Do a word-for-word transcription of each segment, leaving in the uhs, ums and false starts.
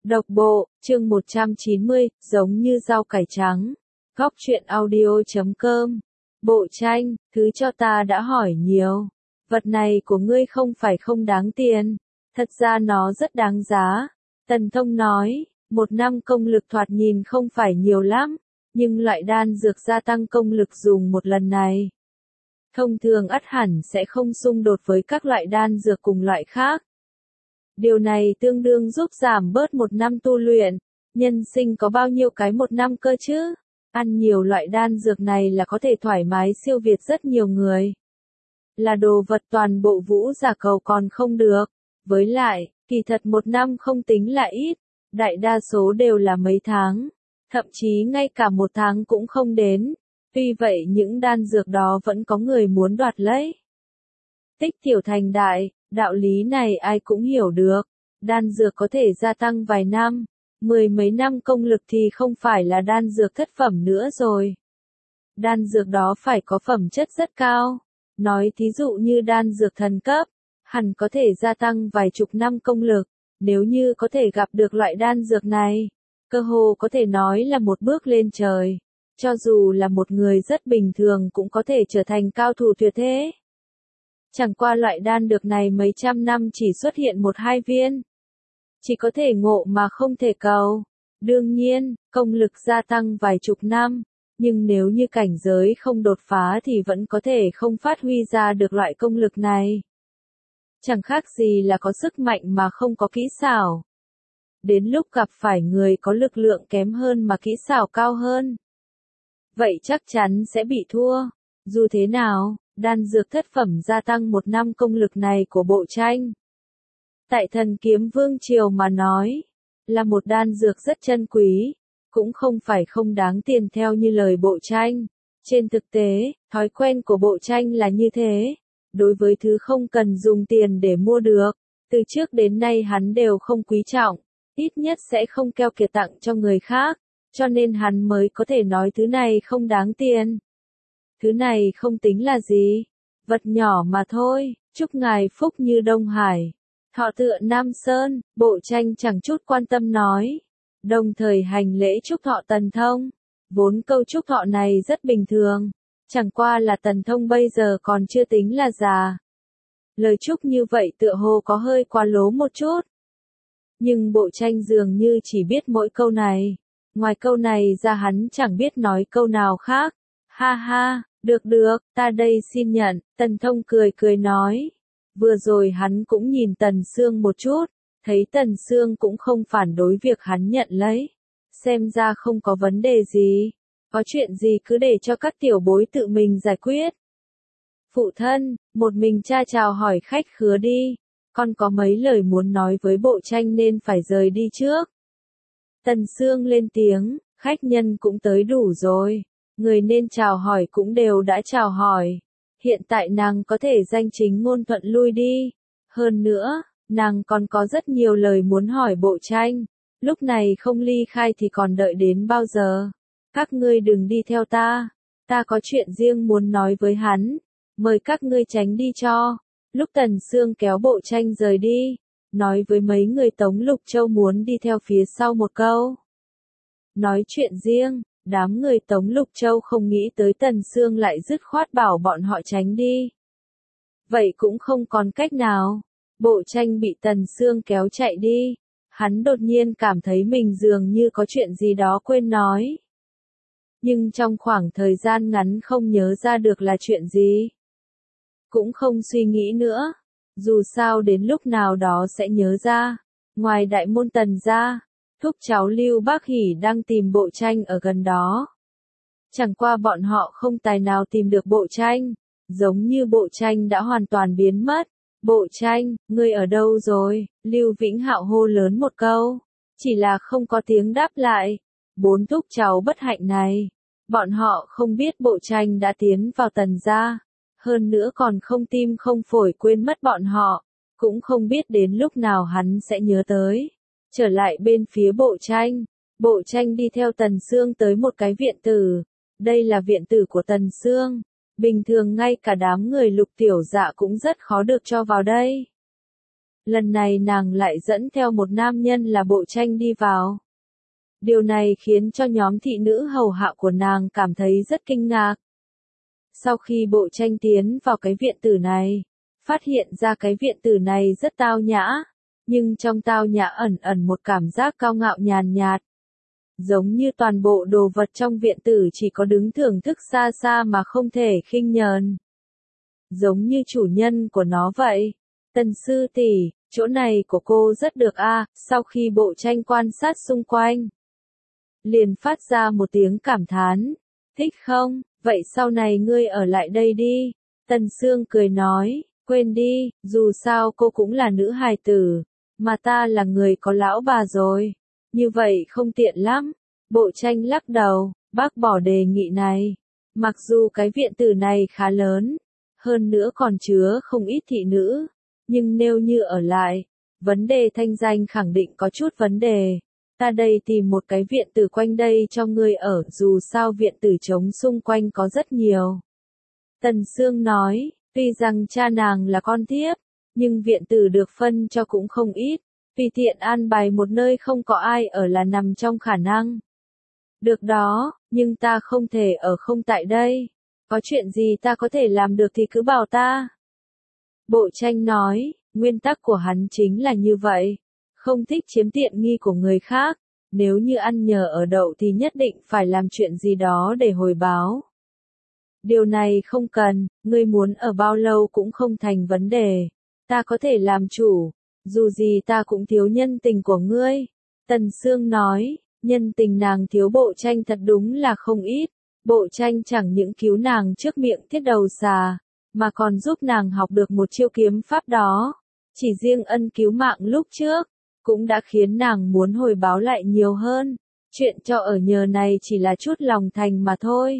Độc bộ, chương một trăm chín mươi, giống như rau cải trắng. Góc truyện audio chấm com. Bộ tranh, thứ cho ta đã hỏi nhiều. Vật này của ngươi không phải không đáng tiền. Thật ra nó rất đáng giá. Tần Thông nói, một năm công lực thoạt nhìn không phải nhiều lắm. Nhưng loại đan dược gia tăng công lực dùng một lần này. Thông thường ắt hẳn sẽ không xung đột với các loại đan dược cùng loại khác. Điều này tương đương giúp giảm bớt một năm tu luyện. Nhân sinh có bao nhiêu cái một năm cơ chứ? Ăn nhiều loại đan dược này là có thể thoải mái siêu việt rất nhiều người. Là đồ vật toàn bộ vũ giả cầu còn không được. Với lại, kỳ thật một năm không tính là ít. Đại đa số đều là mấy tháng. Thậm chí ngay cả một tháng cũng không đến. Tuy vậy những đan dược đó vẫn có người muốn đoạt lấy. Tích tiểu thành đại. Đạo lý này ai cũng hiểu được, đan dược có thể gia tăng vài năm, mười mấy năm công lực thì không phải là đan dược thất phẩm nữa rồi. Đan dược đó phải có phẩm chất rất cao, nói thí dụ như đan dược thần cấp, hẳn có thể gia tăng vài chục năm công lực, nếu như có thể gặp được loại đan dược này, cơ hồ có thể nói là một bước lên trời, cho dù là một người rất bình thường cũng có thể trở thành cao thủ tuyệt thế. Chẳng qua loại đan dược này mấy trăm năm chỉ xuất hiện một hai viên. Chỉ có thể ngộ mà không thể cầu. Đương nhiên, công lực gia tăng vài chục năm, nhưng nếu như cảnh giới không đột phá thì vẫn có thể không phát huy ra được loại công lực này. Chẳng khác gì là có sức mạnh mà không có kỹ xảo. Đến lúc gặp phải người có lực lượng kém hơn mà kỹ xảo cao hơn, vậy chắc chắn sẽ bị thua. Dù thế nào, đan dược thất phẩm gia tăng một năm công lực này của bộ tranh. Tại Thần Kiếm Vương Triều mà nói, là một đan dược rất chân quý, cũng không phải không đáng tiền theo như lời bộ tranh. Trên thực tế, thói quen của bộ tranh là như thế. Đối với thứ không cần dùng tiền để mua được, từ trước đến nay hắn đều không quý trọng, ít nhất sẽ không keo kiệt tặng cho người khác, cho nên hắn mới có thể nói thứ này không đáng tiền. Thứ này không tính là gì, vật nhỏ mà thôi, chúc ngài phúc như Đông Hải, thọ tựa Nam Sơn, bộ tranh chẳng chút quan tâm nói, đồng thời hành lễ chúc thọ Tần Thông. Vốn câu chúc thọ này rất bình thường, chẳng qua là Tần Thông bây giờ còn chưa tính là già. Lời chúc như vậy tựa hồ có hơi quá lố một chút. Nhưng bộ tranh dường như chỉ biết mỗi câu này, ngoài câu này ra hắn chẳng biết nói câu nào khác. Ha ha, được được, ta đây xin nhận, Tần Thông cười cười nói. Vừa rồi hắn cũng nhìn Tần Sương một chút, thấy Tần Sương cũng không phản đối việc hắn nhận lấy. Xem ra không có vấn đề gì, có chuyện gì cứ để cho các tiểu bối tự mình giải quyết. Phụ thân, một mình cha chào hỏi khách khứa đi, con có mấy lời muốn nói với bộ tranh nên phải rời đi trước. Tần Sương lên tiếng, khách nhân cũng tới đủ rồi. Người nên chào hỏi cũng đều đã chào hỏi. Hiện tại nàng có thể danh chính ngôn thuận lui đi. Hơn nữa, nàng còn có rất nhiều lời muốn hỏi bộ tranh. Lúc này không ly khai thì còn đợi đến bao giờ? Các ngươi đừng đi theo ta. Ta có chuyện riêng muốn nói với hắn. Mời các ngươi tránh đi cho. Lúc Tần Sương kéo bộ tranh rời đi, nói với mấy người Tống Lục Châu muốn đi theo phía sau một câu. Nói chuyện riêng. Đám người Tống Lục Châu không nghĩ tới Tần Sương lại dứt khoát bảo bọn họ tránh đi. Vậy cũng không còn cách nào. Bộ tranh bị Tần Sương kéo chạy đi. Hắn đột nhiên cảm thấy mình dường như có chuyện gì đó quên nói. Nhưng trong khoảng thời gian ngắn không nhớ ra được là chuyện gì. Cũng không suy nghĩ nữa. Dù sao đến lúc nào đó sẽ nhớ ra. Ngoài đại môn Tần ra, thúc cháu Lưu Bác Hỷ đang tìm bộ tranh ở gần đó. Chẳng qua bọn họ không tài nào tìm được bộ tranh, giống như bộ tranh đã hoàn toàn biến mất. Bộ tranh, ngươi ở đâu rồi? Lưu Vĩnh Hạo hô lớn một câu, chỉ là không có tiếng đáp lại. Bốn thúc cháu bất hạnh này, bọn họ không biết bộ tranh đã tiến vào Tần gia, hơn nữa còn không tim không phổi quên mất bọn họ, cũng không biết đến lúc nào hắn sẽ nhớ tới. Trở lại bên phía bộ tranh, bộ tranh đi theo Tần Sương tới một cái viện tử. Đây là viện tử của Tần Sương. Bình thường ngay cả đám người Lục Tiểu Dạ cũng rất khó được cho vào đây. Lần này nàng lại dẫn theo một nam nhân là Bộ Tranh đi vào. Điều này khiến cho nhóm thị nữ hầu hạ của nàng cảm thấy rất kinh ngạc. Sau khi Bộ Tranh tiến vào cái viện tử này, phát hiện ra cái viện tử này rất tao nhã, nhưng trong tao nhã ẩn ẩn một cảm giác cao ngạo nhàn nhạt. Giống như toàn bộ đồ vật trong viện tử chỉ có đứng thưởng thức xa xa mà không thể khinh nhờn. Giống như chủ nhân của nó vậy. Tần sư tỷ, chỗ này của cô rất được a. À, sau khi Bộ Tranh quan sát xung quanh, liền phát ra một tiếng cảm thán. Thích không? Vậy sau này ngươi ở lại đây đi. Tần Sương cười nói, quên đi, dù sao cô cũng là nữ hài tử, mà ta là người có lão bà rồi. Như vậy không tiện lắm. Bộ Tranh lắc đầu, bác bỏ đề nghị này. Mặc dù cái viện tử này khá lớn, hơn nữa còn chứa không ít thị nữ, nhưng nếu như ở lại, vấn đề thanh danh khẳng định có chút vấn đề. Ta đây tìm một cái viện tử quanh đây cho ngươi ở, dù sao viện tử trống xung quanh có rất nhiều. Tần Sương nói, tuy rằng cha nàng là con thiếp, nhưng viện tử được phân cho cũng không ít, vì tiện an bài một nơi không có ai ở là nằm trong khả năng. Được đó, nhưng ta không thể ở không tại đây. Có chuyện gì ta có thể làm được thì cứ bảo ta. Bộ Tranh nói, nguyên tắc của hắn chính là như vậy. Không thích chiếm tiện nghi của người khác. Nếu như ăn nhờ ở đậu thì nhất định phải làm chuyện gì đó để hồi báo. Điều này không cần, ngươi muốn ở bao lâu cũng không thành vấn đề. Ta có thể làm chủ, dù gì ta cũng thiếu nhân tình của ngươi. Tần Sương nói, nhân tình nàng thiếu Bộ Tranh thật đúng là không ít. Bộ Tranh chẳng những cứu nàng trước miệng thiết đầu xà, mà còn giúp nàng học được một chiêu kiếm pháp đó. Chỉ riêng ân cứu mạng lúc trước, cũng đã khiến nàng muốn hồi báo lại nhiều hơn. Chuyện cho ở nhờ này chỉ là chút lòng thành mà thôi.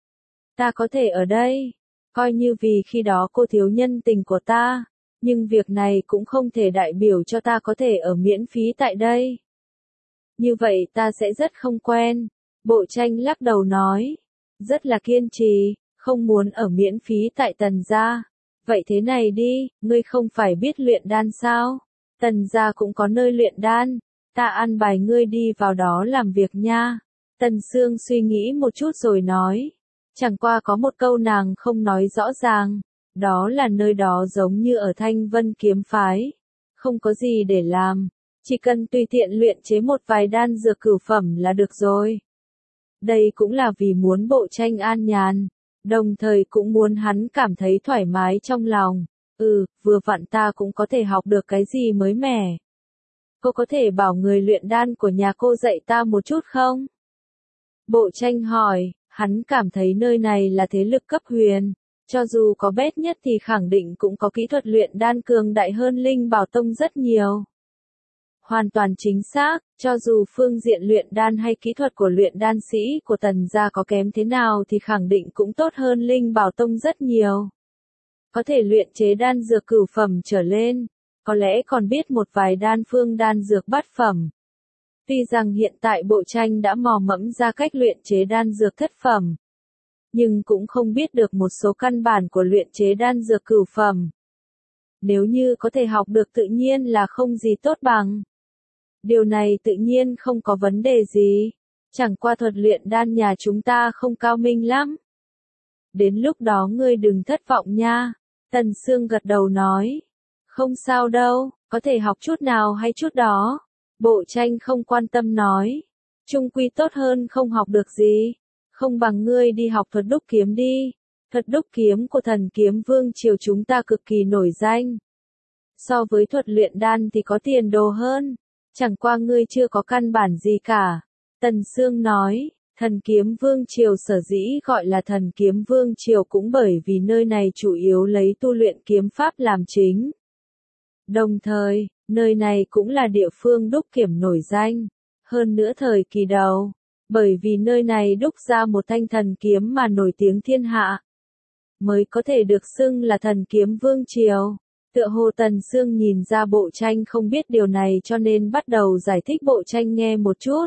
Ta có thể ở đây, coi như vì khi đó cô thiếu nhân tình của ta, nhưng việc này cũng không thể đại biểu cho ta có thể ở miễn phí tại đây. Như vậy ta sẽ rất không quen. Bộ Tranh lắc đầu nói, rất là kiên trì, không muốn ở miễn phí tại Tần gia. Vậy thế này đi, ngươi không phải biết luyện đan sao? Tần gia cũng có nơi luyện đan, ta an bài ngươi đi vào đó làm việc nha. Tần Sương suy nghĩ một chút rồi nói, chẳng qua có một câu nàng không nói rõ ràng, đó là nơi đó giống như ở Thanh Vân kiếm phái, không có gì để làm, chỉ cần tùy tiện luyện chế một vài đan dược cửu phẩm là được rồi. Đây cũng là vì muốn Bộ Tranh an nhàn, đồng thời cũng muốn hắn cảm thấy thoải mái trong lòng. Ừ, vừa vặn ta cũng có thể học được cái gì mới mẻ. Cô có thể bảo người luyện đan của nhà cô dạy ta một chút không? Bộ Tranh hỏi, hắn cảm thấy nơi này là thế lực cấp huyền, cho dù có bét nhất thì khẳng định cũng có kỹ thuật luyện đan cường đại hơn Linh Bảo Tông rất nhiều. Hoàn toàn chính xác, cho dù phương diện luyện đan hay kỹ thuật của luyện đan sĩ của Tần gia có kém thế nào thì khẳng định cũng tốt hơn Linh Bảo Tông rất nhiều. Có thể luyện chế đan dược cửu phẩm trở lên, có lẽ còn biết một vài đan phương đan dược bát phẩm. Tuy rằng hiện tại Bộ Tranh đã mò mẫm ra cách luyện chế đan dược thất phẩm, nhưng cũng không biết được một số căn bản của luyện chế đan dược cửu phẩm. Nếu như có thể học được tự nhiên là không gì tốt bằng. Điều này tự nhiên không có vấn đề gì, chẳng qua thuật luyện đan nhà chúng ta không cao minh lắm. Đến lúc đó ngươi đừng thất vọng nha. Tần Sương gật đầu nói, không sao đâu, có thể học chút nào hay chút đó. Bộ Tranh không quan tâm nói, chung quy tốt hơn không học được gì, không bằng ngươi đi học thuật đúc kiếm đi. Thuật đúc kiếm của Thần Kiếm Vương triều chúng ta cực kỳ nổi danh. So với thuật luyện đan thì có tiền đồ hơn, chẳng qua ngươi chưa có căn bản gì cả. Tần Sương nói, Thần Kiếm Vương triều sở dĩ gọi là Thần Kiếm Vương triều cũng bởi vì nơi này chủ yếu lấy tu luyện kiếm pháp làm chính. Đồng thời, nơi này cũng là địa phương đúc kiếm nổi danh. Hơn nữa thời kỳ đầu, bởi vì nơi này đúc ra một thanh thần kiếm mà nổi tiếng thiên hạ, mới có thể được xưng là Thần Kiếm Vương triều. Tựa hồ Tần Sương nhìn ra Bộ Tranh không biết điều này cho nên bắt đầu giải thích Bộ Tranh nghe một chút.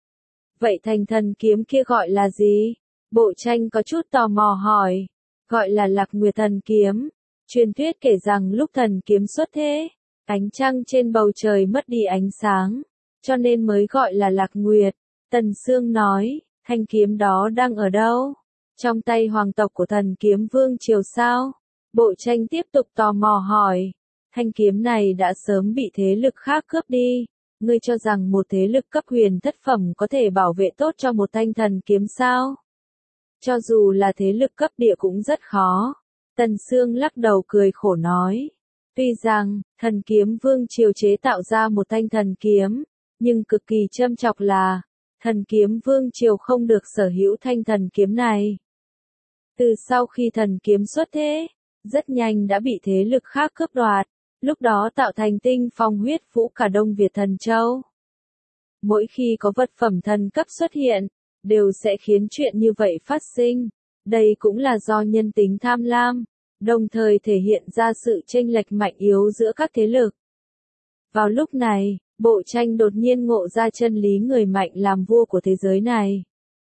Vậy thành thần kiếm kia gọi là gì? Bộ Tranh có chút tò mò hỏi. Gọi là Lạc Nguyệt Thần Kiếm. Truyền thuyết kể rằng lúc thần kiếm xuất thế, Ánh trăng trên bầu trời mất đi ánh sáng, cho nên mới gọi là lạc nguyệt. Tần Sương nói, thanh kiếm đó đang ở đâu? Trong tay hoàng tộc của Thần Kiếm Vương Triều sao? Bộ Tranh tiếp tục tò mò hỏi. Thanh kiếm này đã sớm bị thế lực khác cướp đi. Ngươi cho rằng một thế lực cấp huyền thất phẩm có thể bảo vệ tốt cho một thanh thần kiếm sao? Cho dù là thế lực cấp địa cũng rất khó. Tần Sương lắc đầu cười khổ nói. Tuy rằng, Thần Kiếm Vương Triều chế tạo ra một thanh thần kiếm, nhưng cực kỳ châm chọc là, Thần Kiếm Vương Triều không được sở hữu thanh thần kiếm này. Từ sau khi thần kiếm xuất thế, rất nhanh đã bị thế lực khác cướp đoạt, lúc đó tạo thành tinh phong huyết vũ cả Đông Việt Thần Châu. Mỗi khi có vật phẩm thần cấp xuất hiện, đều sẽ khiến chuyện như vậy phát sinh. Đây cũng là do nhân tính tham lam, đồng thời thể hiện ra sự chênh lệch mạnh yếu giữa các thế lực. Vào lúc này, Bộ Tranh đột nhiên ngộ ra chân lý người mạnh làm vua của thế giới này.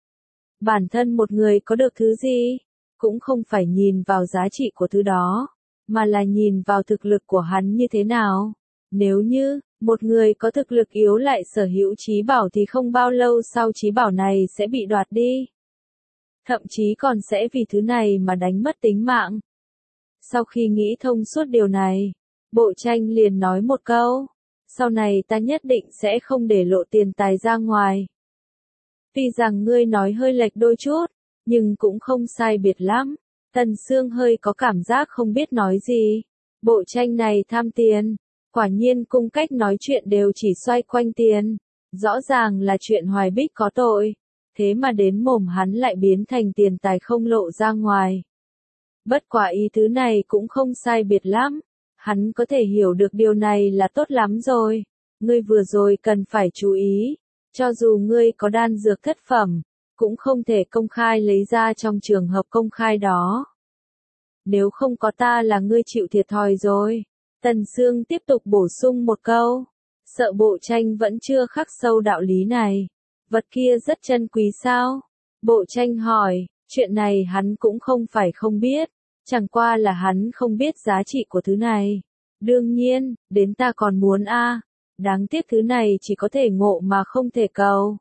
Bản thân một người có được thứ gì, cũng không phải nhìn vào giá trị của thứ đó, mà là nhìn vào thực lực của hắn như thế nào. Nếu như, một người có thực lực yếu lại sở hữu trí bảo thì không bao lâu sau trí bảo này sẽ bị đoạt đi. Thậm chí còn sẽ vì thứ này mà đánh mất tính mạng. Sau khi nghĩ thông suốt điều này, Bộ Tranh liền nói một câu, sau này ta nhất định sẽ không để lộ tiền tài ra ngoài. Tuy rằng ngươi nói hơi lệch đôi chút, nhưng cũng không sai biệt lắm. Tần Sương hơi có cảm giác không biết nói gì. Bộ Tranh này tham tiền, quả nhiên cung cách nói chuyện đều chỉ xoay quanh tiền. Rõ ràng là chuyện Hoài Bích có tội, thế mà đến mồm hắn lại biến thành tiền tài không lộ ra ngoài. Bất quả ý tứ này cũng không sai biệt lắm. Hắn có thể hiểu được điều này là tốt lắm rồi. Ngươi vừa rồi cần phải chú ý, cho dù ngươi có đan dược thất phẩm, cũng không thể công khai lấy ra trong trường hợp công khai đó. Nếu không có ta là ngươi chịu thiệt thòi rồi. Tần Sương tiếp tục bổ sung một câu. Sợ Bộ Tranh vẫn chưa khắc sâu đạo lý này. Vật kia rất chân quý sao? Bộ Tranh hỏi, chuyện này hắn cũng không phải không biết. Chẳng qua là hắn không biết giá trị của thứ này. Đương nhiên, đến ta còn muốn a. À. Đáng tiếc thứ này chỉ có thể ngộ mà không thể cầu.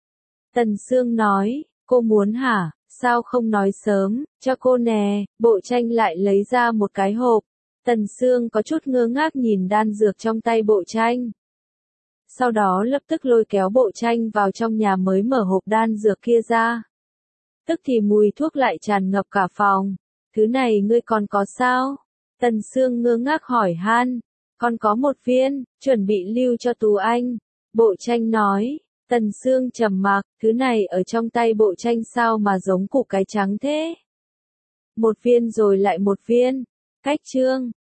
Tần Sương nói, cô muốn hả? Sao không nói sớm, cho cô nè. Bộ Tranh lại lấy ra một cái hộp. Tần Sương có chút ngơ ngác nhìn đan dược trong tay Bộ Tranh. Sau đó lập tức lôi kéo Bộ Tranh vào trong nhà mới mở hộp đan dược kia ra. Tức thì mùi thuốc lại tràn ngập cả phòng. Thứ này ngươi còn có sao? Tần Sương ngơ ngác hỏi han. Còn có một viên, chuẩn bị lưu cho Tú Anh. Bộ Tranh nói. Tần Sương trầm mặc, thứ này ở trong tay Bộ Tranh sao mà giống củ cải trắng thế? Một viên rồi lại một viên. Cách chương.